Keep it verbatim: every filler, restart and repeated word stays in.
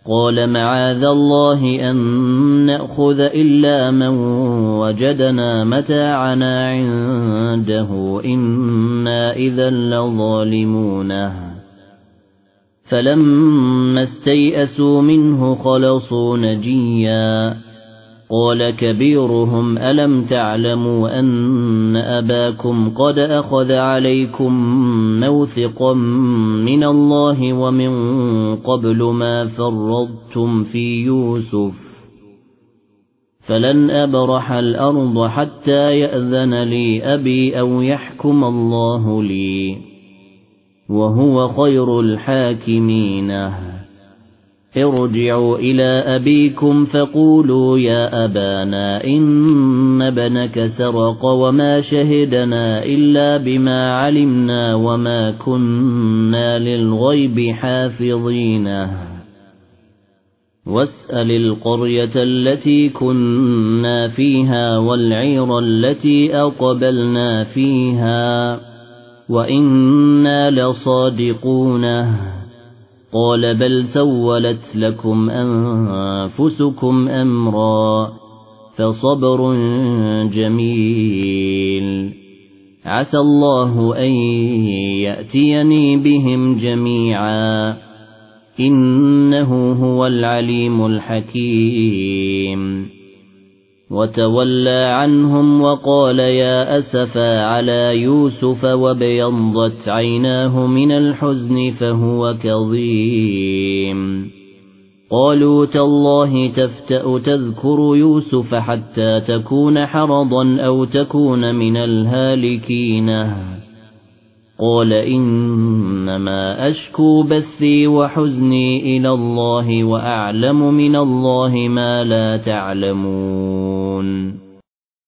قال معاذ الله أن نأخذ إلا من وجدنا متاعنا عنده إنا إذا لظالمون فلما استيئسوا منه خلصوا نجيا قال كبيرهم ألم تعلموا أن أباكم قد أخذ عليكم موثقا من الله ومن قبل ما فرطتم في يوسف فلن أبرح الأرض حتى يأذن لي أبي أو يحكم الله لي وهو خير الحاكمين ارجعوا إلى أبيكم فقولوا يا أبانا إن ابنك سرق وما شهدنا إلا بما علمنا وما كنا للغيب حافظين واسأل القرية التي كنا فيها والعير التي أقبلنا فيها وإنا لصادقون قال بل سولت لكم أنفسكم أمرا فصبر جميل عسى الله أن يأتيني بهم جميعا إنه هو العليم الحكيم وتولى عنهم وقال يا أسفا على يوسف وابيضت عيناه من الحزن فهو كظيم قالوا تالله تفتأ تذكر يوسف حتى تكون حرضا أو تكون من الهالكين قال إنما أشكو بثي وحزني إلى الله وأعلم من الله ما لا تعلمون